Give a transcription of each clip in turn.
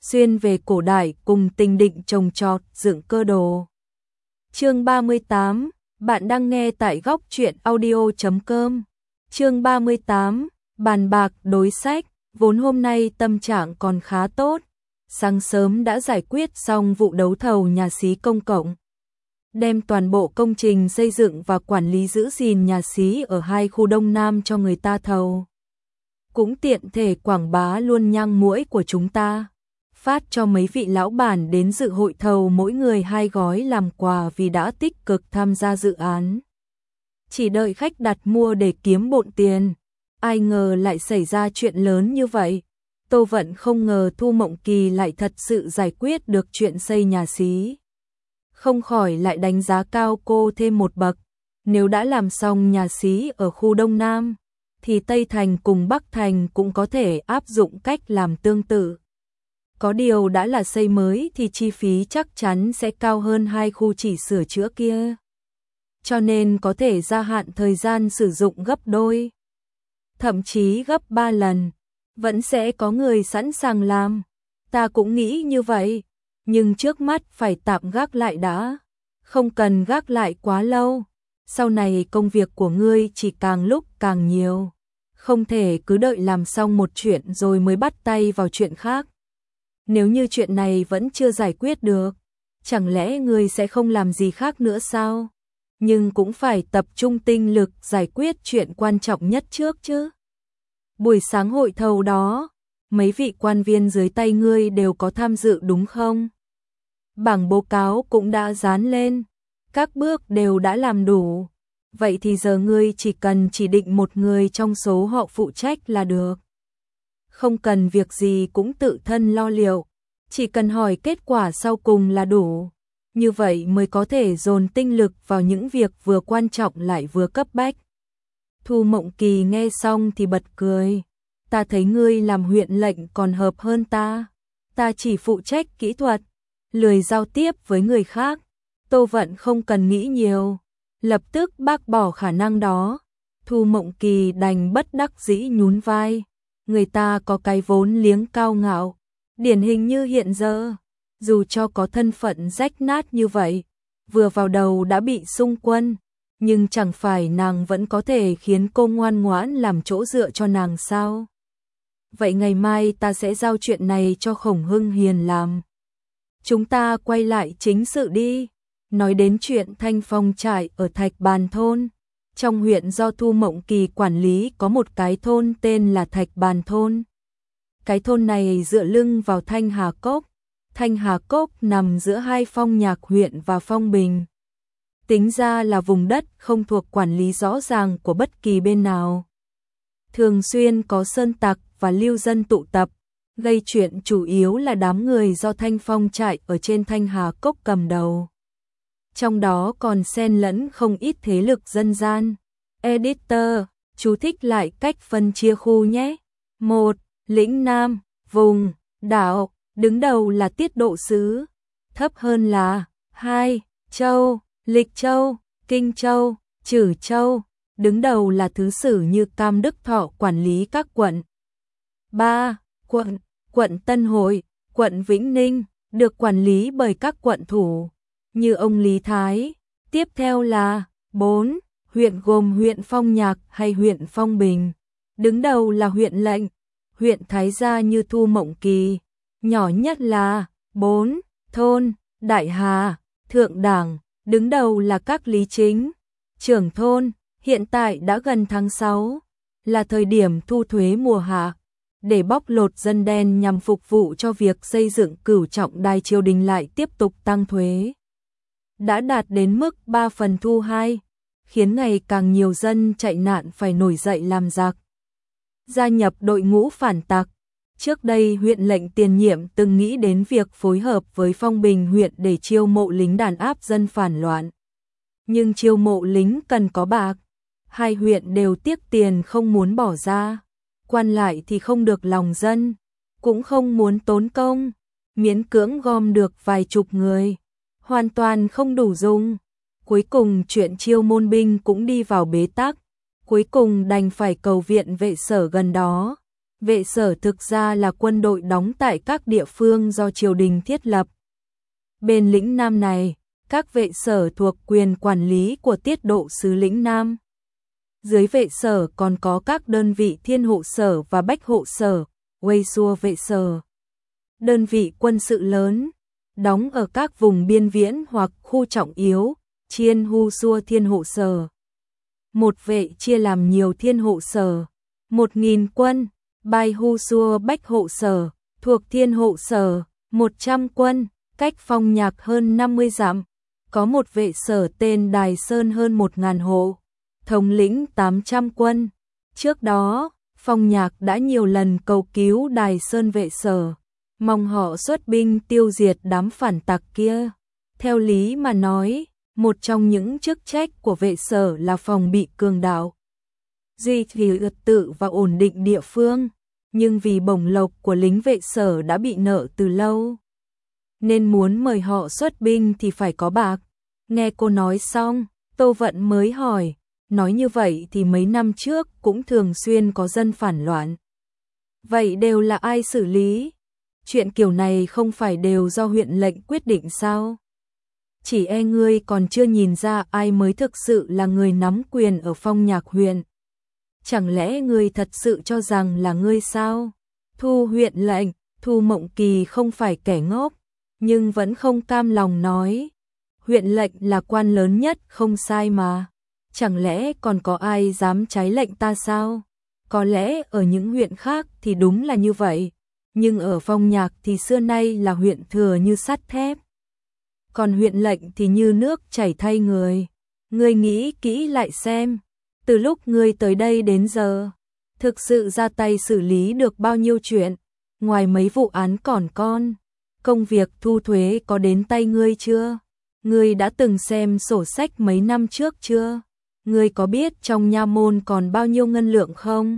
xuyên về cổ đại cùng tình định trồng trọt dựng cơ đồ. Chương 38, bạn đang nghe tại góc truyện audio.com. Chương 38, bàn bạc đối sách, vốn hôm nay tâm trạng còn khá tốt, sáng sớm đã giải quyết xong vụ đấu thầu nhà xí công cộng, đem toàn bộ công trình xây dựng và quản lý giữ gìn nhà xí ở 2 khu Đông Nam cho người ta thầu. Cũng tiện thể quảng bá luôn nhang muỗi của chúng ta, phát cho mấy vị lão bản đến dự hội thầu mỗi người 2 gói làm quà vì đã tích cực tham gia dự án. Chỉ đợi khách đặt mua để kiếm bộn tiền, ai ngờ lại xảy ra chuyện lớn như vậy. Tô Vận không ngờ Thu Mộng Kỳ lại thật sự giải quyết được chuyện xây nhà xí. Không khỏi lại đánh giá cao cô thêm một bậc. Nếu đã làm xong nhà xí ở khu Đông Nam, thì Tây Thành cùng Bắc Thành cũng có thể áp dụng cách làm tương tự. Có điều đã là xây mới thì chi phí chắc chắn sẽ cao hơn 2 khu chỉ sửa chữa kia. Cho nên có thể gia hạn thời gian sử dụng gấp đôi, thậm chí gấp 3 lần. Vẫn sẽ có người sẵn sàng làm. Ta cũng nghĩ như vậy, nhưng trước mắt phải tạm gác lại đã. Không cần gác lại quá lâu. Sau này công việc của ngươi chỉ càng lúc càng nhiều. Không thể cứ đợi làm xong một chuyện rồi mới bắt tay vào chuyện khác. Nếu như chuyện này vẫn chưa giải quyết được, chẳng lẽ ngươi sẽ không làm gì khác nữa sao? Nhưng cũng phải tập trung tinh lực giải quyết chuyện quan trọng nhất trước chứ. Buổi sáng hội thầu đó, mấy vị quan viên dưới tay ngươi đều có tham dự đúng không? Bảng báo cáo cũng đã dán lên, các bước đều đã làm đủ. Vậy thì giờ ngươi chỉ cần chỉ định một người trong số họ phụ trách là được. Không cần việc gì cũng tự thân lo liệu, chỉ cần hỏi kết quả sau cùng là đủ. Như vậy mới có thể dồn tinh lực vào những việc vừa quan trọng lại vừa cấp bách. Thu Mộng Kỳ nghe xong thì bật cười. Ta thấy ngươi làm huyện lệnh còn hợp hơn ta. Ta chỉ phụ trách kỹ thuật, lười giao tiếp với người khác. Tô Vận không cần nghĩ nhiều, lập tức bác bỏ khả năng đó. Thu Mộng Kỳ đành bất đắc dĩ nhún vai. Người ta có cái vốn liếng cao ngạo, điển hình như hiện giờ. Dù cho có thân phận rách nát như vậy, vừa vào đầu đã bị xung quân, nhưng chẳng phải nàng vẫn có thể khiến cô ngoan ngoãn làm chỗ dựa cho nàng sao? Vậy ngày mai ta sẽ giao chuyện này cho Khổng Hưng Hiền làm. Chúng ta quay lại chính sự đi. Nói đến chuyện Thanh Phong trại ở Thạch Bàn thôn. Trong huyện do Thu Mộng Kỳ quản lý có một cái thôn tên là Thạch Bàn thôn. Cái thôn này dựa lưng vào Thanh Hà Cốc. Thanh Hà Cốc nằm giữa 2 Phong Nhạc huyện và Phong Bình. Tính ra là vùng đất không thuộc quản lý rõ ràng của bất kỳ bên nào. Thường xuyên có sơn tặc và lưu dân tụ tập, gây chuyện chủ yếu là đám người do Thanh Phong trại ở trên Thanh Hà Cốc cầm đầu. Trong đó còn xen lẫn không ít thế lực dân gian. Editor, chú thích lại cách phân chia khu nhé. 1. Lĩnh Nam, vùng, đảo, đứng đầu là Tiết Độ Sứ, thấp hơn là 2. Châu, Lịch Châu, Kinh Châu, Trử Châu, đứng đầu là thứ sử như Cam Đức Thọ quản lý các quận. 3. Quận, quận Tân Hội, quận Vĩnh Ninh, được quản lý bởi các quận thủ, như ông Lý Thái. Tiếp theo là 4. Huyện gồm huyện Phong Nhạc hay huyện Phong Bình, đứng đầu là huyện lệnh, huyện Thái Gia như Thu Mộng Kỳ. Nhỏ nhất là 4. Thôn, Đại Hà, Thượng Đảng, đứng đầu là các lý chính, trưởng thôn. Hiện tại đã gần tháng 6, là thời điểm thu thuế mùa hạ, để bóc lột dân đen nhằm phục vụ cho việc xây dựng Cửu Trọng Đài triều đình lại tiếp tục tăng thuế. Đã đạt đến mức 3 phần thu 2, khiến ngày càng nhiều dân chạy nạn phải nổi dậy làm giặc, gia nhập đội ngũ phản tặc. Trước đây huyện lệnh tiền nhiệm từng nghĩ đến việc phối hợp với Phong Bình huyện để chiêu mộ lính đàn áp dân phản loạn. Nhưng chiêu mộ lính cần có bạc, 2 huyện đều tiếc tiền không muốn bỏ ra. Quan lại thì không được lòng dân, cũng không muốn tốn công, miễn cưỡng gom được vài chục người, hoàn toàn không đủ dùng. Cuối cùng chuyện chiêu môn binh cũng đi vào bế tắc, cuối cùng đành phải cầu viện vệ sở gần đó. Vệ sở thực ra là quân đội đóng tại các địa phương do triều đình thiết lập. Bên lĩnh Nam này, các vệ sở thuộc quyền quản lý của tiết độ sứ lĩnh Nam. Dưới vệ sở còn có các đơn vị thiên hộ sở và bách hộ sở, Quây xua vệ sở. Đơn vị quân sự lớn, đóng ở các vùng biên viễn hoặc khu trọng yếu, chiên hu xua thiên hộ sở. Một vệ chia làm nhiều thiên hộ sở, 1.000 quân, bài hu xua bách hộ sở, thuộc thiên hộ sở, 100 quân, cách Phong Nhạc hơn 50 dặm. Có một vệ sở tên Đài Sơn hơn 1.000 hộ, thống lĩnh 800 quân. Trước đó, Phong Nhạc đã nhiều lần cầu cứu Đài Sơn vệ sở, mong họ xuất binh tiêu diệt đám phản tặc kia. Theo lý mà nói, một trong những chức trách của vệ sở là phòng bị cường đạo, duy trì trật tự và ổn định địa phương, nhưng vì bổng lộc của lính vệ sở đã bị nợ từ lâu, nên muốn mời họ xuất binh thì phải có bạc. Nghe cô nói xong, Tô Vận mới hỏi, nói như vậy thì mấy năm trước cũng thường xuyên có dân phản loạn. Vậy đều là ai xử lý? Chuyện kiểu này không phải đều do huyện lệnh quyết định sao? Chỉ e ngươi còn chưa nhìn ra ai mới thực sự là người nắm quyền ở Phong Nhạc huyện. Chẳng lẽ ngươi thật sự cho rằng là ngươi sao? Thu huyện lệnh, Thu Mộng Kỳ không phải kẻ ngốc, nhưng vẫn không cam lòng nói. Huyện lệnh là quan lớn nhất không sai mà. Chẳng lẽ còn có ai dám trái lệnh ta sao? Có lẽ ở những huyện khác thì đúng là như vậy, nhưng ở Phong Nhạc thì xưa nay là huyện thừa như sắt thép. Còn huyện lệnh thì như nước chảy thay người. Ngươi nghĩ kỹ lại xem, từ lúc ngươi tới đây đến giờ, thực sự ra tay xử lý được bao nhiêu chuyện, ngoài mấy vụ án còn con, công việc thu thuế có đến tay ngươi chưa? Ngươi đã từng xem sổ sách mấy năm trước chưa? Ngươi có biết trong nha môn còn bao nhiêu ngân lượng không?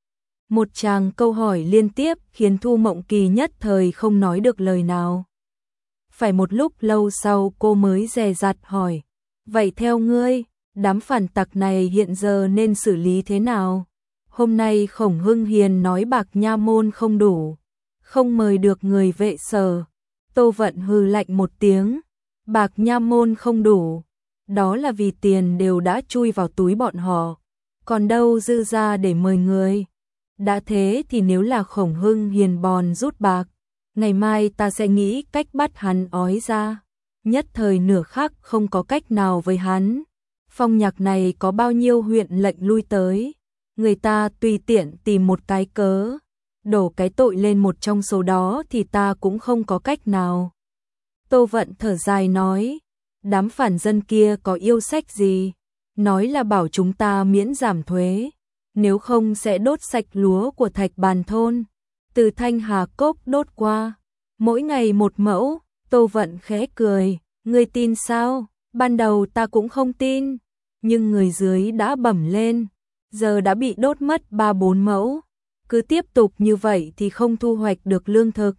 Một tràng câu hỏi liên tiếp khiến Thu Mộng Kỳ nhất thời không nói được lời nào. Phải một lúc lâu sau cô mới dè dặt hỏi, vậy theo ngươi, đám phản tặc này hiện giờ nên xử lý thế nào? Hôm nay Khổng Hưng Hiền nói bạc nha môn không đủ, không mời được người vệ sở. Tô Vận hừ lạnh một tiếng, bạc nha môn không đủ, đó là vì tiền đều đã chui vào túi bọn họ, còn đâu dư ra để mời người. Đã thế thì nếu là Khổng Hưng Hiền bòn rút bạc, ngày mai ta sẽ nghĩ cách bắt hắn ói ra. Nhất thời nửa khắc không có cách nào với hắn. Phong Nhạc này có bao nhiêu huyện lệnh lui tới, người ta tùy tiện tìm một cái cớ, đổ cái tội lên một trong số đó thì ta cũng không có cách nào. Tô Vận thở dài nói, đám phản dân kia có yêu sách gì, nói là bảo chúng ta miễn giảm thuế, nếu không sẽ đốt sạch lúa của Thạch Bàn thôn, từ Thanh Hà Cốc đốt qua, mỗi ngày một mẫu. Tô Vận khẽ cười, ngươi tin sao? Ban đầu ta cũng không tin, nhưng người dưới đã bẩm lên, giờ đã bị đốt mất 3-4 mẫu, cứ tiếp tục như vậy thì không thu hoạch được lương thực.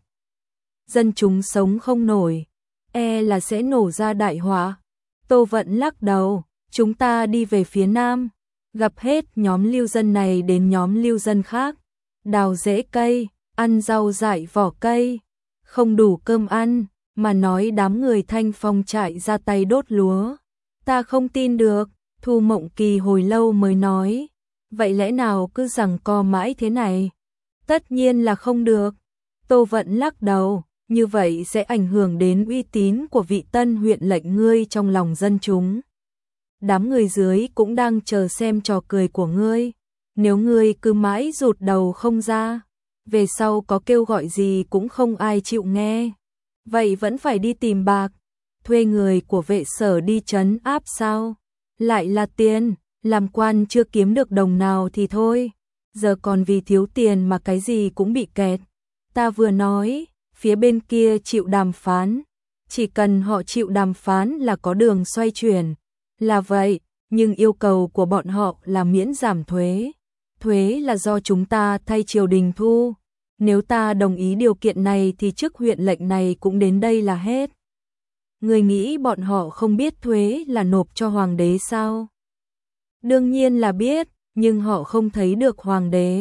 Dân chúng sống không nổi, e là sẽ nổ ra đại họa. Tô Vận lắc đầu, chúng ta đi về phía nam, gặp hết nhóm lưu dân này đến nhóm lưu dân khác, đào rễ cây, ăn rau dại vỏ cây, không đủ cơm ăn, mà nói đám người Thanh Phong trại ra tay đốt lúa. Ta không tin được. Thu Mộng Kỳ hồi lâu mới nói, vậy lẽ nào cứ giằng co mãi thế này? Tất nhiên là không được. Tô Vận lắc đầu, như vậy sẽ ảnh hưởng đến uy tín của vị tân huyện lệnh ngươi trong lòng dân chúng. Đám người dưới cũng đang chờ xem trò cười của ngươi, nếu ngươi cứ mãi rụt đầu không ra, về sau có kêu gọi gì cũng không ai chịu nghe. Vậy vẫn phải đi tìm bạc, thuê người của vệ sở đi trấn áp sao? Lại là tiền, làm quan chưa kiếm được đồng nào thì thôi, giờ còn vì thiếu tiền mà cái gì cũng bị kẹt. Ta vừa nói, phía bên kia chịu đàm phán, chỉ cần họ chịu đàm phán là có đường xoay chuyển. Là vậy, nhưng yêu cầu của bọn họ là miễn giảm thuế. Thuế là do chúng ta thay triều đình thu. Nếu ta đồng ý điều kiện này thì chức huyện lệnh này cũng đến đây là hết. Người nghĩ bọn họ không biết thuế là nộp cho hoàng đế sao? Đương nhiên là biết, nhưng họ không thấy được hoàng đế.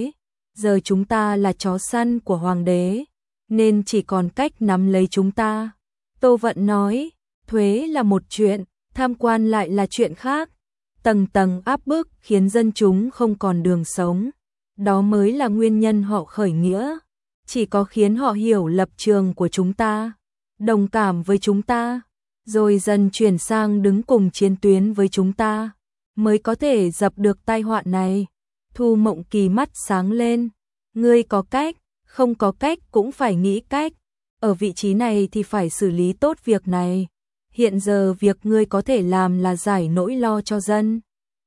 giờ chúng ta là chó săn của hoàng đế, nên chỉ còn cách nắm lấy chúng ta. Tô Vận nói, thuế là một chuyện, tham quan lại là chuyện khác. Tầng tầng áp bức khiến dân chúng không còn đường sống. Đó mới là nguyên nhân họ khởi nghĩa. Chỉ có khiến họ hiểu lập trường của chúng ta, đồng cảm với chúng ta, rồi dần chuyển sang đứng cùng chiến tuyến với chúng ta, mới có thể dập được tai họa này. Thu Mộng Kỳ mắt sáng lên. Ngươi có cách, không có cách cũng phải nghĩ cách. Ở vị trí này thì phải xử lý tốt việc này. Hiện giờ việc ngươi có thể làm là giải nỗi lo cho dân,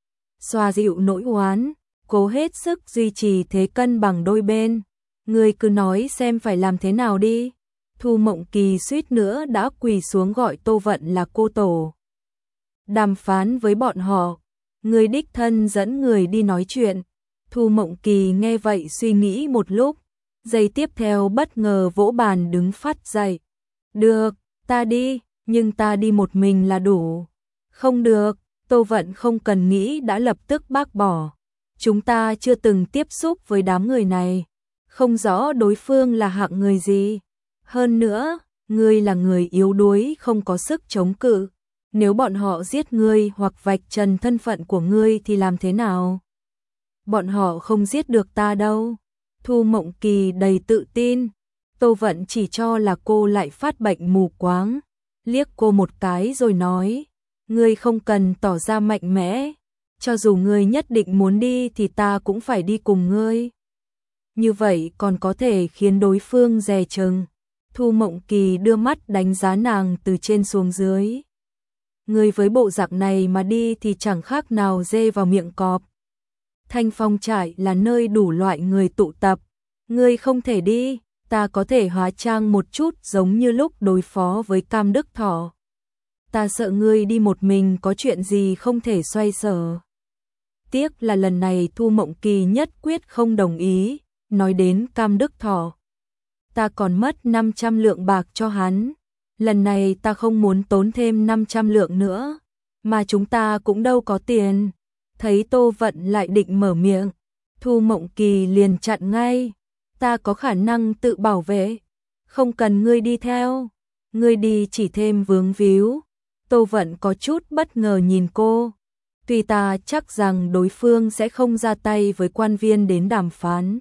xoa dịu nỗi oán, cố hết sức duy trì thế cân bằng đôi bên. Ngươi cứ nói xem phải làm thế nào đi. Thu Mộng Kỳ suýt nữa đã quỳ xuống gọi Tô Vận là cô tổ. Đàm phán với bọn họ, ngươi đích thân dẫn người đi nói chuyện. Thu Mộng Kỳ nghe vậy suy nghĩ một lúc, giây tiếp theo bất ngờ vỗ bàn đứng phát dậy. Được, ta đi, nhưng ta đi một mình là đủ. Không được, Tô Vận không cần nghĩ đã lập tức bác bỏ. Chúng ta chưa từng tiếp xúc với đám người này, không rõ đối phương là hạng người gì. Hơn nữa, ngươi là người yếu đuối không có sức chống cự. Nếu bọn họ giết ngươi hoặc vạch trần thân phận của ngươi thì làm thế nào? Bọn họ không giết được ta đâu. Thu Mộng Kỳ đầy tự tin. Tô Vận chỉ cho là cô lại phát bệnh mù quáng, liếc cô một cái rồi nói, ngươi không cần tỏ ra mạnh mẽ, cho dù ngươi nhất định muốn đi thì ta cũng phải đi cùng ngươi. Như vậy còn có thể khiến đối phương dè chừng. Thu Mộng Kỳ đưa mắt đánh giá nàng từ trên xuống dưới. Ngươi với bộ dạng này mà đi thì chẳng khác nào dê vào miệng cọp. Thanh Phong trại là nơi đủ loại người tụ tập. Ngươi không thể đi, ta có thể hóa trang một chút giống như lúc đối phó với Cam Đức Thọ. Ta sợ ngươi đi một mình có chuyện gì không thể xoay sở. Tiếc là lần này Thu Mộng Kỳ nhất quyết không đồng ý. Nói đến Cam Đức Thọ, ta còn mất 500 lượng bạc cho hắn. Lần này ta không muốn tốn thêm 500 lượng nữa, mà chúng ta cũng đâu có tiền. Thấy Tô Vận lại định mở miệng, Thu Mộng Kỳ liền chặn ngay. Ta có khả năng tự bảo vệ, không cần ngươi đi theo. Ngươi đi chỉ thêm vướng víu. Tô Vận có chút bất ngờ nhìn cô. Tuy ta chắc rằng đối phương sẽ không ra tay với quan viên đến đàm phán,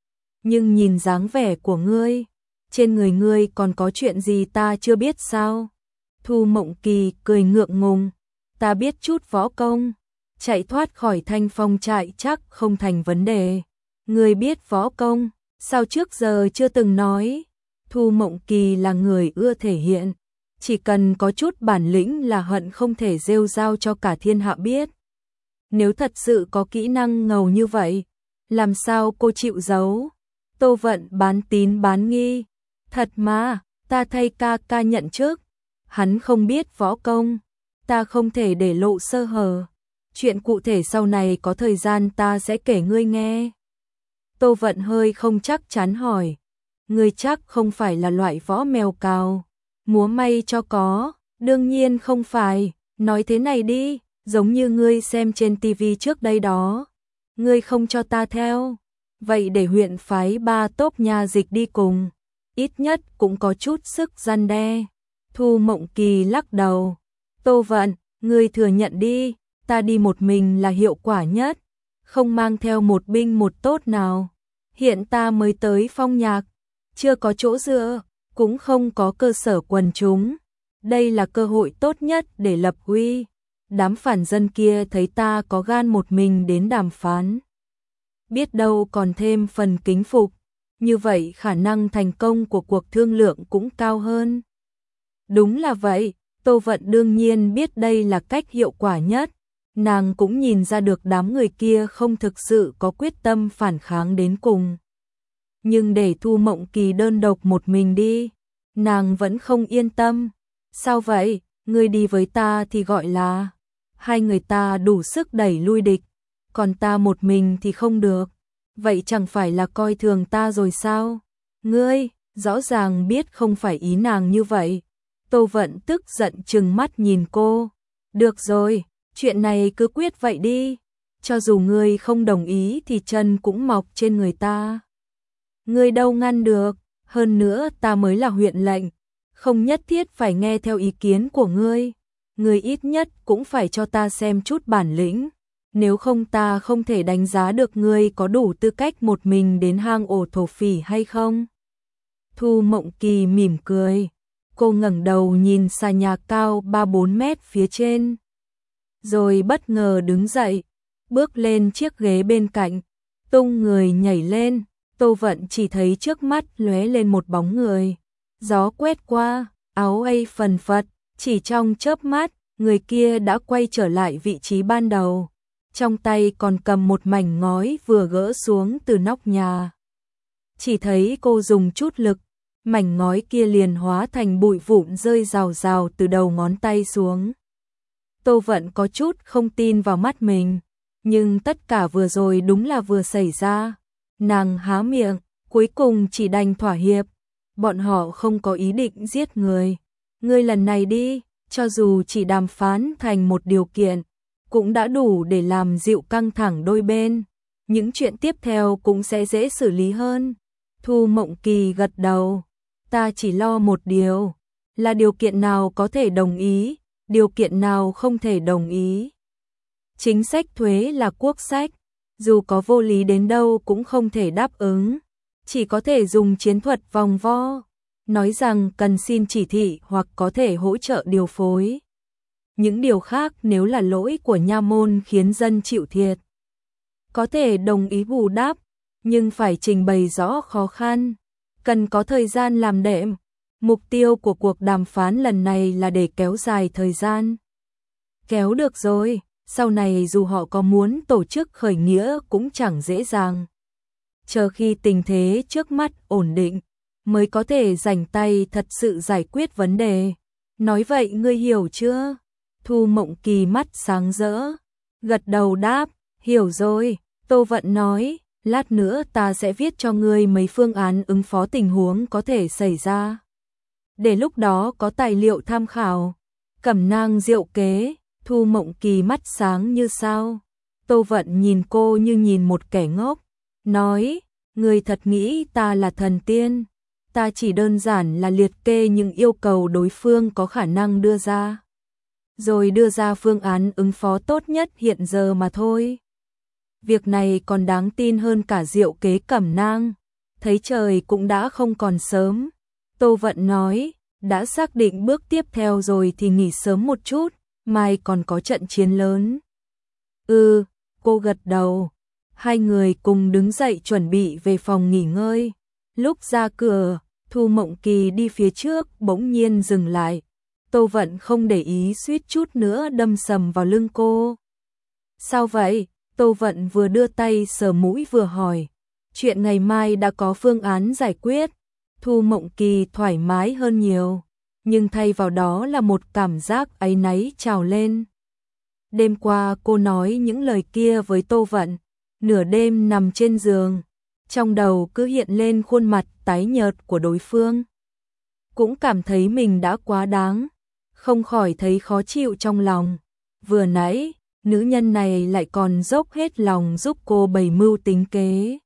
nhưng nhìn dáng vẻ của ngươi, trên người ngươi còn có chuyện gì ta chưa biết sao? Thu Mộng Kỳ cười ngượng ngùng. Ta biết chút võ công, chạy thoát khỏi Thanh Phong trại chắc không thành vấn đề. Ngươi biết võ công, sao trước giờ chưa từng nói? Thu Mộng Kỳ là người ưa thể hiện, chỉ cần có chút bản lĩnh là hận không thể rêu rao cho cả thiên hạ biết. Nếu thật sự có kỹ năng ngầu như vậy, làm sao cô chịu giấu? Tô Vận bán tín bán nghi. Thật mà, ta thay ca ca nhận trước. Hắn không biết võ công, ta không thể để lộ sơ hở. Chuyện cụ thể sau này có thời gian ta sẽ kể ngươi nghe. Tô Vận hơi không chắc chắn hỏi, ngươi chắc không phải là loại võ mèo cào, múa may cho có? Đương nhiên không phải, nói thế này đi, giống như ngươi xem trên tivi trước đây đó. Ngươi không cho ta theo, vậy để huyện phái 3 tốp nha dịch đi cùng, ít nhất cũng có chút sức răn đe. Thu Mộng Kỳ lắc đầu. Tô Vận, ngươi thừa nhận đi, ta đi một mình là hiệu quả nhất, không mang theo một binh một tốt nào. Hiện ta mới tới Phong Nhạc, chưa có chỗ dựa, cũng không có cơ sở quần chúng. Đây là cơ hội tốt nhất để lập uy. Đám phản dân kia thấy ta có gan một mình đến đàm phán, biết đâu còn thêm phần kính phục. Như vậy khả năng thành công của cuộc thương lượng cũng cao hơn. Đúng là vậy, Tô Vận đương nhiên biết đây là cách hiệu quả nhất. Nàng cũng nhìn ra được đám người kia không thực sự có quyết tâm phản kháng đến cùng. Nhưng để Thu Mộng Kỳ đơn độc một mình đi, nàng vẫn không yên tâm. Sao vậy, ngươi đi với ta thì gọi là hai người ta đủ sức đẩy lui địch, còn ta một mình thì không được. Vậy chẳng phải là coi thường ta rồi sao? Ngươi, rõ ràng biết không phải ý nàng như vậy. Tô Vận tức giận trừng mắt nhìn cô. Được rồi, chuyện này cứ quyết vậy đi. cho dù ngươi không đồng ý thì chân cũng mọc trên người ta. Ngươi đâu ngăn được, hơn nữa ta mới là huyện lệnh, không nhất thiết phải nghe theo ý kiến của ngươi. Ngươi ít nhất cũng phải cho ta xem chút bản lĩnh, nếu không ta không thể đánh giá được ngươi có đủ tư cách một mình đến hang ổ thổ phỉ hay không. Thu Mộng Kỳ mỉm cười, cô ngẩng đầu nhìn xà nhà cao 3-4 mét phía trên, rồi bất ngờ đứng dậy, bước lên chiếc ghế bên cạnh, tung người nhảy lên. Tô Vận chỉ thấy trước mắt lóe lên một bóng người, gió quét qua, áo ấy phần phật, chỉ trong chớp mắt, người kia đã quay trở lại vị trí ban đầu, trong tay còn cầm một mảnh ngói vừa gỡ xuống từ nóc nhà. Chỉ thấy cô dùng chút lực, mảnh ngói kia liền hóa thành bụi vụn rơi rào rào từ đầu ngón tay xuống. Tô Vận có chút không tin vào mắt mình, nhưng tất cả vừa rồi đúng là vừa xảy ra. Nàng há miệng, cuối cùng chỉ đành thỏa hiệp. Bọn họ không có ý định giết người. Ngươi lần này đi, cho dù chỉ đàm phán thành một điều kiện, cũng đã đủ để làm dịu căng thẳng đôi bên. Những chuyện tiếp theo cũng sẽ dễ xử lý hơn. Thu Mộng Kỳ gật đầu. Ta chỉ lo một điều, là điều kiện nào có thể đồng ý, điều kiện nào không thể đồng ý. Chính sách thuế là quốc sách, dù có vô lý đến đâu cũng không thể đáp ứng, chỉ có thể dùng chiến thuật vòng vo, nói rằng cần xin chỉ thị hoặc có thể hỗ trợ điều phối. Những điều khác nếu là lỗi của nha môn khiến dân chịu thiệt, có thể đồng ý bù đắp, nhưng phải trình bày rõ khó khăn, cần có thời gian làm đệm. Mục tiêu của cuộc đàm phán lần này là để kéo dài thời gian. Kéo được rồi, sau này dù họ có muốn tổ chức khởi nghĩa cũng chẳng dễ dàng. Chờ khi tình thế trước mắt ổn định, mới có thể rảnh tay thật sự giải quyết vấn đề. Nói vậy ngươi hiểu chưa? Thu Mộng Kỳ mắt sáng rỡ, gật đầu đáp, hiểu rồi. Tô Vận nói, lát nữa ta sẽ viết cho ngươi mấy phương án ứng phó tình huống có thể xảy ra, để lúc đó có tài liệu tham khảo. Cẩm nang diệu kế. Thu Mộng Kỳ mắt sáng như sao. Tô Vận nhìn cô như nhìn một kẻ ngốc, nói, ngươi thật nghĩ ta là thần tiên, ta chỉ đơn giản là liệt kê những yêu cầu đối phương có khả năng đưa ra, rồi đưa ra phương án ứng phó tốt nhất hiện giờ mà thôi. Việc này còn đáng tin hơn cả diệu kế cẩm nang. Thấy trời cũng đã không còn sớm, Tô Vận nói, đã xác định bước tiếp theo rồi thì nghỉ sớm một chút, mai còn có trận chiến lớn. Cô gật đầu. Hai người cùng đứng dậy chuẩn bị về phòng nghỉ ngơi. Lúc ra cửa, Thu Mộng Kỳ đi phía trước bỗng nhiên dừng lại. Tô Vận không để ý suýt chút nữa đâm sầm vào lưng cô. Sao vậy? Tô Vận vừa đưa tay sờ mũi vừa hỏi. Chuyện ngày mai đã có phương án giải quyết. Thu Mộng Kỳ thoải mái hơn nhiều, nhưng thay vào đó là một cảm giác áy náy trào lên. Đêm qua cô nói những lời kia với Tô Vận, nửa đêm nằm trên giường, trong đầu cứ hiện lên khuôn mặt tái nhợt của đối phương. Cũng cảm thấy mình đã quá đáng, không khỏi thấy khó chịu trong lòng. Vừa nãy, nữ nhân này lại còn dốc hết lòng giúp cô bày mưu tính kế.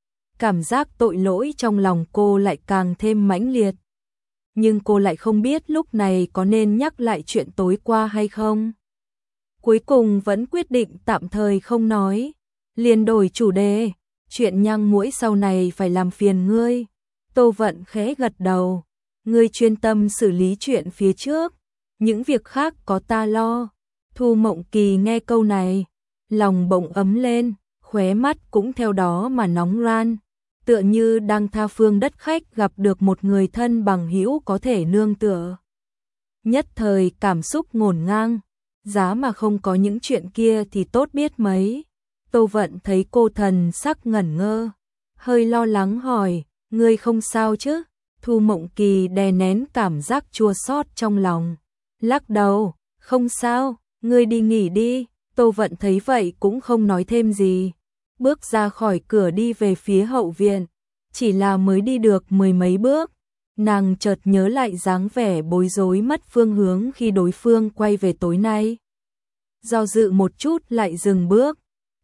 Cảm giác tội lỗi trong lòng cô lại càng thêm mãnh liệt. Nhưng cô lại không biết lúc này có nên nhắc lại chuyện tối qua hay không. Cuối cùng vẫn quyết định tạm thời không nói, liền đổi chủ đề, chuyện nhang muỗi sau này phải làm phiền ngươi. Tô Vận khẽ gật đầu, ngươi chuyên tâm xử lý chuyện phía trước, những việc khác có ta lo. Thu Mộng Kỳ nghe câu này, lòng bỗng ấm lên, khóe mắt cũng theo đó mà nóng ran, tựa như đang tha phương đất khách gặp được một người thân bằng hữu có thể nương tựa. Nhất thời cảm xúc ngổn ngang, giá mà không có những chuyện kia thì tốt biết mấy. Tô Vận thấy cô thần sắc ngẩn ngơ, hơi lo lắng hỏi, ngươi không sao chứ? Thu Mộng Kỳ đè nén cảm giác chua xót trong lòng, lắc đầu, không sao, ngươi đi nghỉ đi. Tô Vận thấy vậy cũng không nói thêm gì, bước ra khỏi cửa đi về phía hậu viện. Chỉ là mới đi được mười mấy bước, nàng chợt nhớ lại dáng vẻ bối rối mất phương hướng khi đối phương quay về tối nay. Do dự một chút lại dừng bước,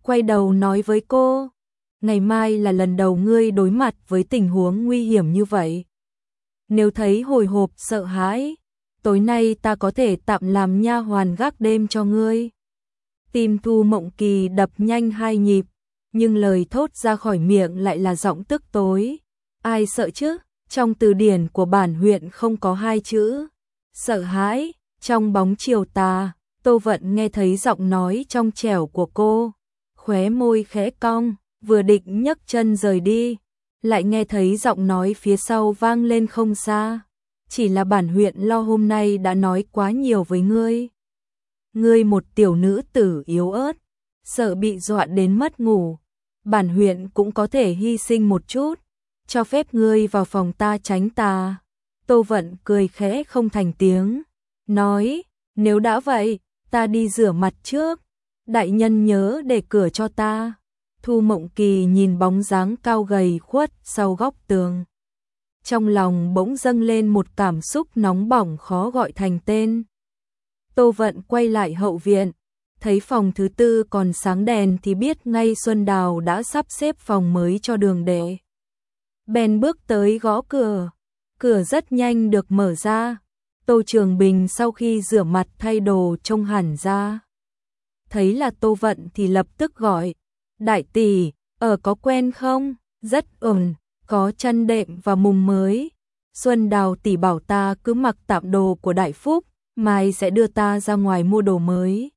quay đầu nói với cô, ngày mai là lần đầu ngươi đối mặt với tình huống nguy hiểm như vậy. Nếu thấy hồi hộp sợ hãi, tối nay ta có thể tạm làm nha hoàn gác đêm cho ngươi. Tim Thu Mộng Kỳ đập nhanh 2 nhịp, nhưng lời thốt ra khỏi miệng lại là giọng tức tối. Ai sợ chứ? Trong từ điển của bản huyện không có 2 chữ sợ hãi. Trong bóng chiều tà, Tô Vận nghe thấy giọng nói trong trẻo của cô, khóe môi khẽ cong, vừa định nhấc chân rời đi, lại nghe thấy giọng nói phía sau vang lên không xa. Chỉ là bản huyện lo hôm nay đã nói quá nhiều với ngươi. Ngươi một tiểu nữ tử yếu ớt, sợ bị dọa đến mất ngủ. Bản huyện cũng có thể hy sinh một chút, cho phép ngươi vào phòng ta tránh tà. Tô Vận cười khẽ không thành tiếng, nói, nếu đã vậy, ta đi rửa mặt trước. Đại nhân nhớ để cửa cho ta. Thu Mộng Kỳ nhìn bóng dáng cao gầy khuất sau góc tường. Trong lòng bỗng dâng lên một cảm xúc nóng bỏng khó gọi thành tên. Tô Vận quay lại hậu viện, thấy phòng thứ 4 còn sáng đèn thì biết ngay Xuân Đào đã sắp xếp phòng mới cho Đường Đệ. Bèn bước tới gõ cửa, cửa rất nhanh được mở ra. Tô Trường Bình sau khi rửa mặt thay đồ trông hẳn ra. Thấy là Tô Vận thì lập tức gọi, đại tỷ, ở có quen không? Rất ổn, có chăn đệm và mùng mới. Xuân Đào tỷ bảo ta cứ mặc tạm đồ của Đại Phúc, mai sẽ đưa ta ra ngoài mua đồ mới.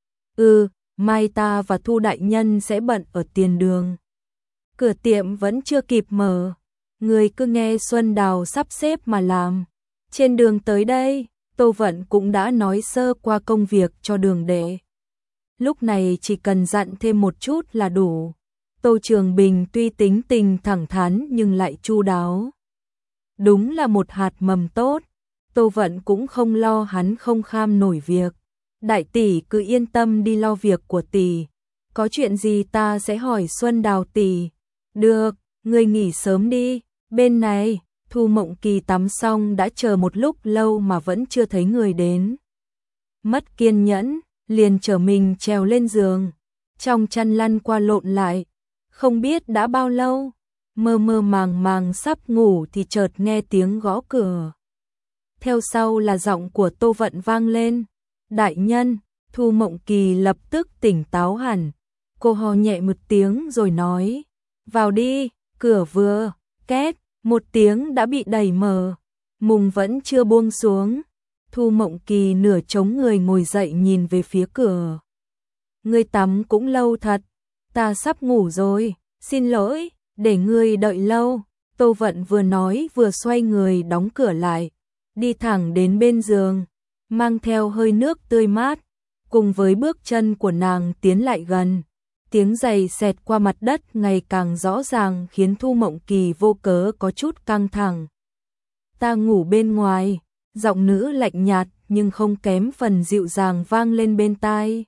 Mai ta và Thu đại nhân sẽ bận ở tiền đường. Cửa tiệm vẫn chưa kịp mở, người cứ nghe Xuân Đào sắp xếp mà làm. Trên đường tới đây, Tô Vận cũng đã nói sơ qua công việc cho Đường Đệ. Lúc này chỉ cần dặn thêm một chút là đủ. Tô Trường Bình tuy tính tình thẳng thắn nhưng lại chu đáo. Đúng là một hạt mầm tốt. Tô Vận cũng không lo hắn không kham nổi việc. Đại tỷ cứ yên tâm đi lo việc của tỷ. Có chuyện gì ta sẽ hỏi Xuân Đào tỷ. Được, ngươi nghỉ sớm đi. Bên này, Thu Mộng Kỳ tắm xong đã chờ một lúc lâu mà vẫn chưa thấy người đến. Mất kiên nhẫn, liền trở mình trèo lên giường. Trong chăn lăn qua lộn lại. Không biết đã bao lâu, mơ mơ màng màng sắp ngủ thì chợt nghe tiếng gõ cửa. Theo sau là giọng của Tô Vận vang lên. Đại nhân, Thu Mộng Kỳ lập tức tỉnh táo hẳn. Cô hò nhẹ một tiếng rồi nói, vào đi. Cửa vừa két, một tiếng đã bị đẩy mở. Mùng vẫn chưa buông xuống. Thu Mộng Kỳ nửa chống người ngồi dậy nhìn về phía cửa. Ngươi tắm cũng lâu thật, ta sắp ngủ rồi, xin lỗi, để ngươi đợi lâu. Tô Vận vừa nói vừa xoay người đóng cửa lại, đi thẳng đến bên giường, mang theo hơi nước tươi mát, cùng với bước chân của nàng tiến lại gần. Tiếng giày xẹt qua mặt đất ngày càng rõ ràng khiến Thu Mộng Kỳ vô cớ có chút căng thẳng. Ta ngủ bên ngoài, giọng nữ lạnh nhạt nhưng không kém phần dịu dàng vang lên bên tai.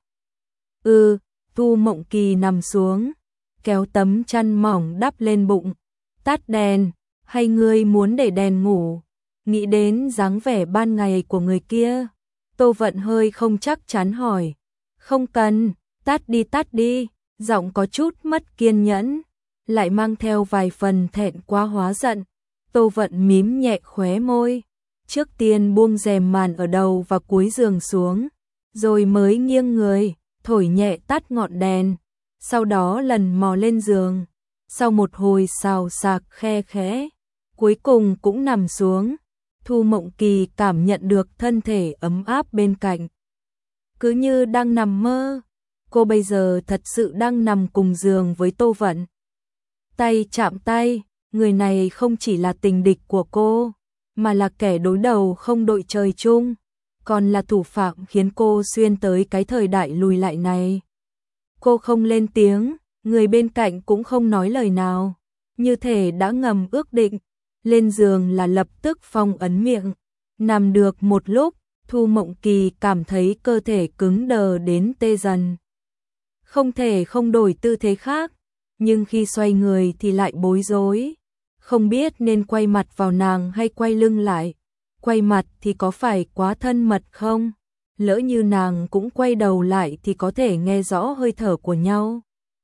Thu Mộng Kỳ nằm xuống, kéo tấm chăn mỏng đắp lên bụng. Tắt đèn, hay ngươi muốn để đèn ngủ? Nghĩ đến dáng vẻ ban ngày của người kia, Tô Vận hơi không chắc chắn hỏi. Không cần, tắt đi, giọng có chút mất kiên nhẫn, lại mang theo vài phần thẹn quá hóa giận. Tô Vận mím nhẹ khóe môi, trước tiên buông rèm màn ở đầu và cuối giường xuống, rồi mới nghiêng người, thổi nhẹ tắt ngọn đèn, sau đó lần mò lên giường. Sau một hồi xào xạc khe khẽ, cuối cùng cũng nằm xuống. Thu Mộng Kỳ cảm nhận được thân thể ấm áp bên cạnh. Cứ như đang nằm mơ, cô bây giờ thật sự đang nằm cùng giường với Tô Vận. Tay chạm tay, người này không chỉ là tình địch của cô, mà là kẻ đối đầu không đội trời chung, còn là thủ phạm khiến cô xuyên tới cái thời đại lùi lại này. Cô không lên tiếng, người bên cạnh cũng không nói lời nào, như thể đã ngầm ước định. Lên giường là lập tức phong ấn miệng. Nằm được một lúc, Thu Mộng Kỳ cảm thấy cơ thể cứng đờ đến tê dần. Không thể không đổi tư thế khác, nhưng khi xoay người thì lại bối rối. Không biết nên quay mặt vào nàng hay quay lưng lại. Quay mặt thì có phải quá thân mật không? Lỡ như nàng cũng quay đầu lại thì có thể nghe rõ hơi thở của nhau.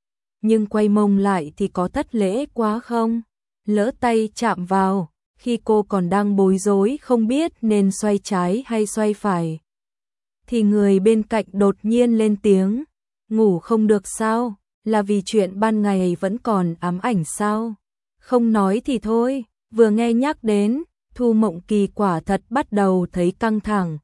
nhưng quay mông lại thì có thất lễ quá không? Lỡ tay chạm vào, khi cô còn đang bối rối không biết nên xoay trái hay xoay phải, thì người bên cạnh đột nhiên lên tiếng, ngủ không được sao? Là vì chuyện ban ngày vẫn còn ám ảnh sao? Không nói thì thôi, vừa nghe nhắc đến, Thu Mộng Kỳ quả thật bắt đầu thấy căng thẳng.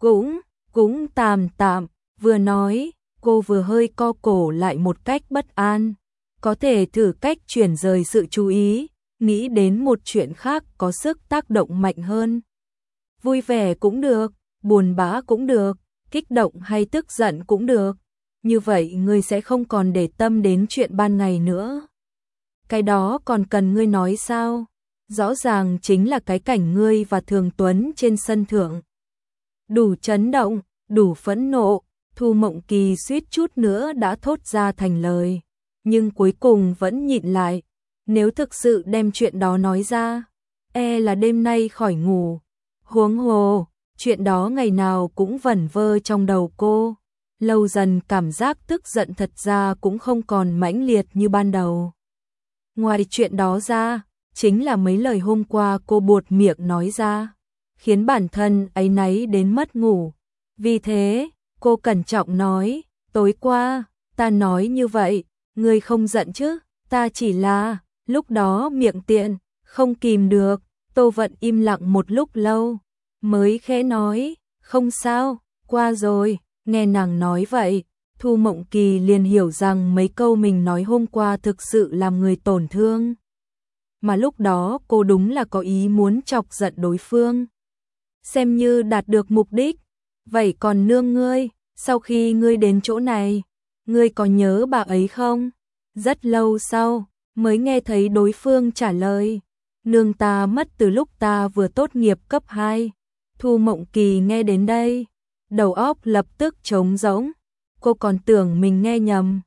Cũng tạm, vừa nói, cô vừa hơi co cổ lại một cách bất an. Có thể thử cách chuyển rời sự chú ý, nghĩ đến một chuyện khác có sức tác động mạnh hơn. Vui vẻ cũng được, buồn bã cũng được, kích động hay tức giận cũng được. Như vậy ngươi sẽ không còn để tâm đến chuyện ban ngày nữa. Cái đó còn cần ngươi nói sao? Rõ ràng chính là cái cảnh ngươi và Thường Tuấn trên sân thượng. Đủ chấn động, đủ phẫn nộ, Thu Mộng Kỳ suýt chút nữa đã thốt ra thành lời. Nhưng cuối cùng vẫn nhịn lại. Nếu thực sự đem chuyện đó nói ra, là đêm nay khỏi ngủ. Huống hồ, chuyện đó ngày nào cũng vẩn vơ trong đầu cô. Lâu dần cảm giác tức giận thật ra cũng không còn mãnh liệt như ban đầu. Ngoài chuyện đó ra, chính là mấy lời hôm qua cô buột miệng nói ra, khiến bản thân áy náy đến mất ngủ. Vì thế, cô cẩn trọng nói, tối qua, ta nói như vậy, ngươi không giận chứ? Ta chỉ là, lúc đó miệng tiện, không kìm được. Tô Vận im lặng một lúc lâu, mới khẽ nói, không sao, qua rồi. Nghe nàng nói vậy, Thu Mộng Kỳ liền hiểu rằng mấy câu mình nói hôm qua thực sự làm người tổn thương. Mà lúc đó cô đúng là có ý muốn chọc giận đối phương. Xem như đạt được mục đích. Vậy còn nương ngươi, sau khi ngươi đến chỗ này, ngươi có nhớ bà ấy không? Rất lâu sau, mới nghe thấy đối phương trả lời. Nương ta mất từ lúc ta vừa tốt nghiệp cấp 2. Thu Mộng Kỳ nghe đến đây, đầu óc lập tức trống rỗng. Cô còn tưởng mình nghe nhầm.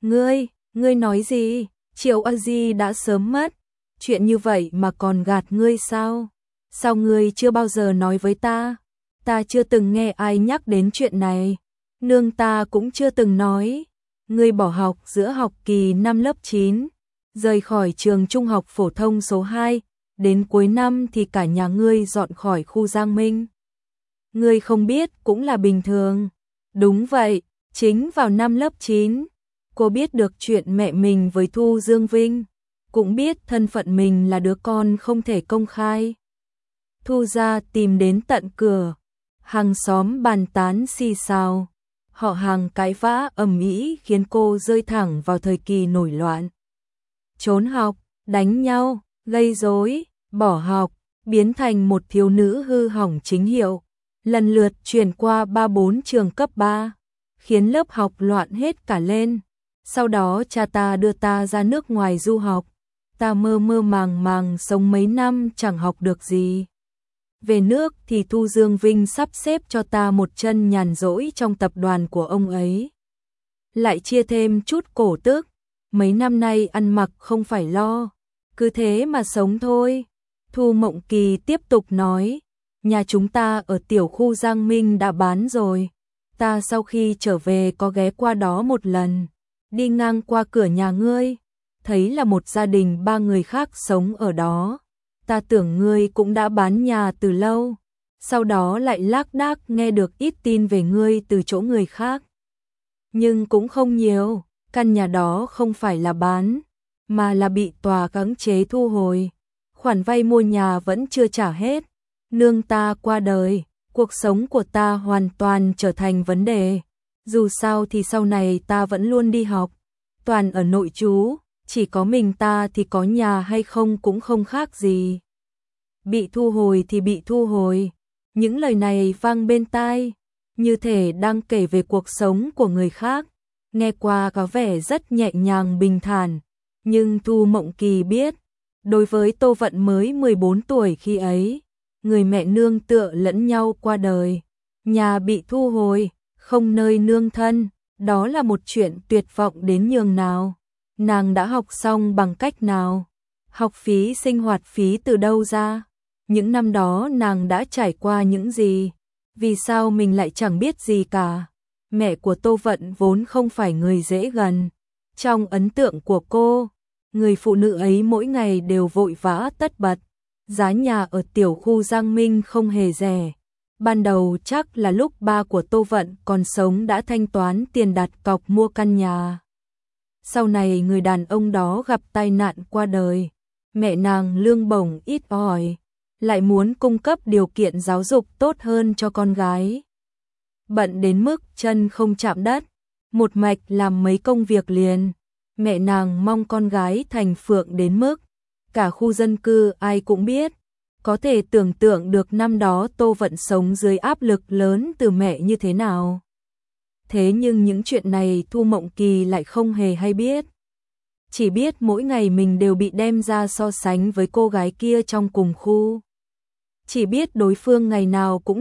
Ngươi nói gì? Triệu A Di đã sớm mất. Chuyện như vậy mà còn gạt ngươi sao? Sao ngươi chưa bao giờ nói với ta? Ta chưa từng nghe ai nhắc đến chuyện này. Nương ta cũng chưa từng nói. Ngươi bỏ học giữa học kỳ năm lớp 9, rời khỏi trường trung học phổ thông số 2, đến cuối năm thì cả nhà ngươi dọn khỏi khu Giang Minh. Ngươi không biết cũng là bình thường. Đúng vậy, chính vào năm lớp 9, cô biết được chuyện mẹ mình với Thu Dương Vinh, cũng biết thân phận mình là đứa con không thể công khai. Thu gia tìm đến tận cửa, hàng xóm bàn tán xì xào, họ hàng cãi vã ầm ĩ khiến cô rơi thẳng vào thời kỳ nổi loạn. Trốn học, đánh nhau, gây rối, bỏ học, biến thành một thiếu nữ hư hỏng chính hiệu, lần lượt chuyển qua 3-4 trường cấp 3, khiến lớp học loạn hết cả lên. Sau đó cha ta đưa ta ra nước ngoài du học, ta mơ mơ màng màng sống mấy năm chẳng học được gì. Về nước thì Thu Dương Vinh sắp xếp cho ta một chân nhàn rỗi trong tập đoàn của ông ấy. Lại chia thêm chút cổ tức, mấy năm nay ăn mặc không phải lo, cứ thế mà sống thôi. Thu Mộng Kỳ tiếp tục nói, nhà chúng ta ở tiểu khu Giang Minh đã bán rồi. Ta sau khi trở về có ghé qua đó một lần, đi ngang qua cửa nhà ngươi, thấy là một gia đình 3 người khác sống ở đó. Ta tưởng ngươi cũng đã bán nhà từ lâu, sau đó lại lác đác nghe được ít tin về ngươi từ chỗ người khác. Nhưng cũng không nhiều, căn nhà đó không phải là bán, mà là bị tòa cưỡng chế thu hồi. Khoản vay mua nhà vẫn chưa trả hết. Nương ta qua đời, cuộc sống của ta hoàn toàn trở thành vấn đề. Dù sao thì sau này ta vẫn luôn đi học, toàn ở nội trú, chỉ có mình ta thì có nhà hay không cũng không khác gì. Bị thu hồi thì bị thu hồi. Những lời này vang bên tai, như thể đang kể về cuộc sống của người khác. Nghe qua có vẻ rất nhẹ nhàng bình thản, nhưng Thu Mộng Kỳ biết, đối với Tô Vận mới 14 tuổi khi ấy, người mẹ nương tựa lẫn nhau qua đời, nhà bị thu hồi, không nơi nương thân, đó là một chuyện tuyệt vọng đến nhường nào. Nàng đã học xong bằng cách nào? Học phí sinh hoạt phí từ đâu ra? Những năm đó nàng đã trải qua những gì? Vì sao mình lại chẳng biết gì cả? Mẹ của Tô Vận vốn không phải người dễ gần, Trong ấn tượng của cô, người phụ nữ ấy mỗi ngày đều vội vã tất bật. Giá nhà ở tiểu khu Giang Minh không hề rẻ. Ban đầu chắc là lúc ba của Tô Vận còn sống đã thanh toán tiền đặt cọc mua căn nhà. Sau này người đàn ông đó gặp tai nạn qua đời. Mẹ nàng lương bổng ít ỏi, lại muốn cung cấp điều kiện giáo dục tốt hơn cho con gái. Bận đến mức chân không chạm đất, một mạch làm mấy công việc liền. Mẹ nàng mong con gái thành phượng đến mức cả khu dân cư ai cũng biết. Có thể tưởng tượng được năm đó Tô Vận sống dưới áp lực lớn từ mẹ như thế nào. Thế nhưng những chuyện này Thu Mộng Kỳ lại không hề hay biết. Chỉ biết mỗi ngày mình đều bị đem ra so sánh với cô gái kia trong cùng khu. Chỉ biết đối phương ngày nào cũng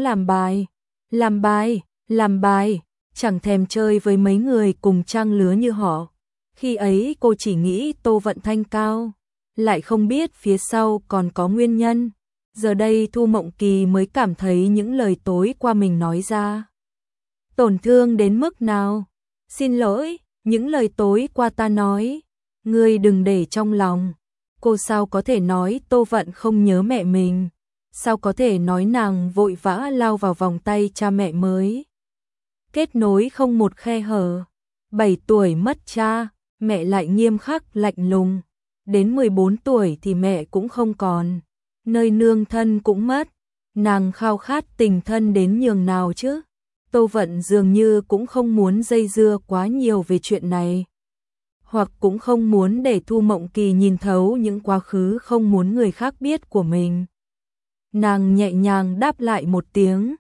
làm bài, chẳng thèm chơi với mấy người cùng trang lứa như họ. Khi ấy cô chỉ nghĩ Tô Vận thanh cao, lại không biết phía sau còn có nguyên nhân. Giờ đây Thu Mộng Kỳ mới cảm thấy những lời tối qua mình nói ra tổn thương đến mức nào. Xin lỗi, những lời tối qua ta nói, ngươi đừng để trong lòng. Cô sao có thể nói Tô Vận không nhớ mẹ mình? Sao có thể nói nàng vội vã lao vào vòng tay cha mẹ mới? Kết nối không một khe hở. 7 tuổi mất cha, mẹ lại nghiêm khắc lạnh lùng. Đến 14 tuổi thì mẹ cũng không còn. Nơi nương thân cũng mất. Nàng khao khát tình thân đến nhường nào chứ? Tô Vận dường như cũng không muốn dây dưa quá nhiều về chuyện này. Hoặc cũng không muốn để Thu Mộng Kỳ nhìn thấu những quá khứ không muốn người khác biết của mình. Nàng nhẹ nhàng đáp lại một tiếng.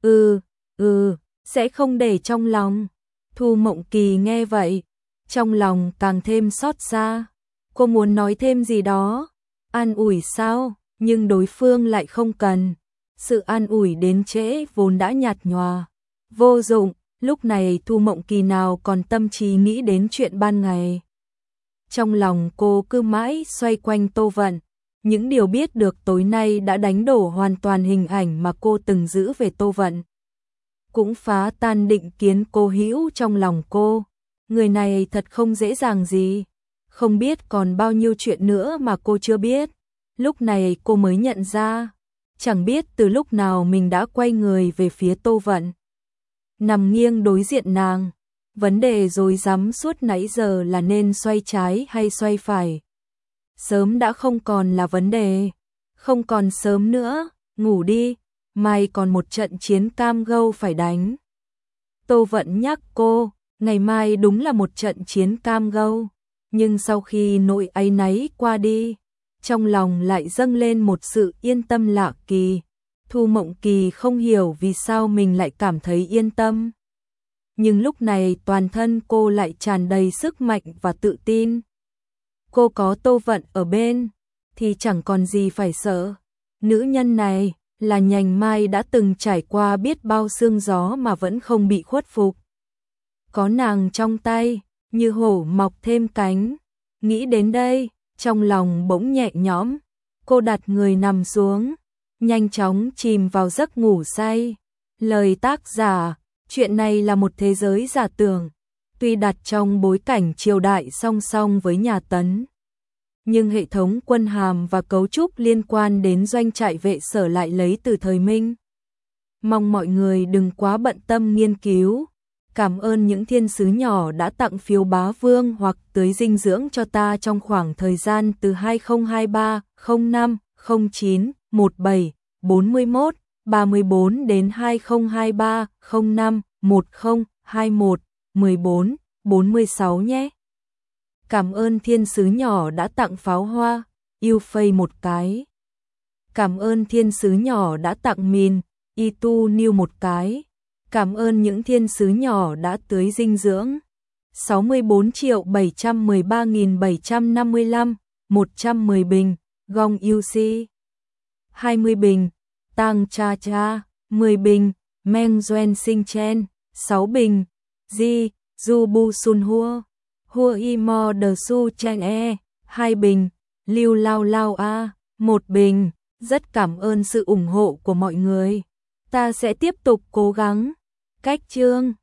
Sẽ không để trong lòng. Thu Mộng Kỳ nghe vậy, trong lòng càng thêm xót xa. Cô muốn nói thêm gì đó, an ủi sao, nhưng đối phương lại không cần. Sự an ủi đến trễ vốn đã nhạt nhòa, vô dụng, lúc này Thu Mộng Kỳ nào còn tâm trí nghĩ đến chuyện ban ngày. Trong lòng cô cứ mãi xoay quanh Tô Vận, những điều biết được tối nay đã đánh đổ hoàn toàn hình ảnh mà cô từng giữ về Tô Vận. Cũng phá tan định kiến cô hữu trong lòng cô. Người này thật không dễ dàng gì. Không biết còn bao nhiêu chuyện nữa mà cô chưa biết. Lúc này cô mới nhận ra. Chẳng biết từ lúc nào mình đã quay người về phía Tô Vận. Nằm nghiêng đối diện nàng. Vấn đề rối rắm suốt nãy giờ là nên xoay trái hay xoay phải. Sớm đã không còn là vấn đề. Không còn sớm nữa, ngủ đi. Mai còn một trận chiến cam go phải đánh. Tô Vận nhắc cô, ngày mai đúng là một trận chiến cam go. Nhưng sau khi nỗi áy náy qua đi, trong lòng lại dâng lên một sự yên tâm lạ kỳ. Thu Mộng Kỳ không hiểu vì sao mình lại cảm thấy yên tâm. Nhưng lúc này toàn thân cô lại tràn đầy sức mạnh và tự tin. Cô có Tô Vận ở bên, thì chẳng còn gì phải sợ. Nữ nhân này là nhành mai đã từng trải qua biết bao sương gió mà vẫn không bị khuất phục. Có nàng trong tay, như hổ mọc thêm cánh. Nghĩ đến đây, trong lòng bỗng nhẹ nhõm. Cô đặt người nằm xuống, nhanh chóng chìm vào giấc ngủ say. Lời tác giả, chuyện này là một thế giới giả tưởng, tuy đặt trong bối cảnh triều đại song song với nhà Tấn. Nhưng hệ thống quân hàm và cấu trúc liên quan đến doanh trại vệ sở lại lấy từ thời Minh. Mong mọi người đừng quá bận tâm nghiên cứu. Cảm ơn những thiên sứ nhỏ đã tặng phiếu bá vương hoặc tưới dinh dưỡng cho ta trong khoảng thời gian từ 2023, 05, 09, 17, 41, 34 đến 2023, 05, 10, 21, 14, 46 nhé. Cảm ơn thiên sứ nhỏ đã tặng pháo hoa, yêu phây một cái. Cảm ơn thiên sứ nhỏ đã tặng mìn, y-tu niu một cái. Cảm ơn những thiên sứ nhỏ đã tưới dinh dưỡng. 64.713.755, 110 bình, gong UC. 20 bình, tang cha cha, 10 bình, meng doen sinh chen, 6 bình, di, du bu sun hua. Hua y mo de su chen e, 2 bình, lưu lao lao a, 1 bình. Rất cảm ơn sự ủng hộ của mọi người. Ta sẽ tiếp tục cố gắng. Cách chương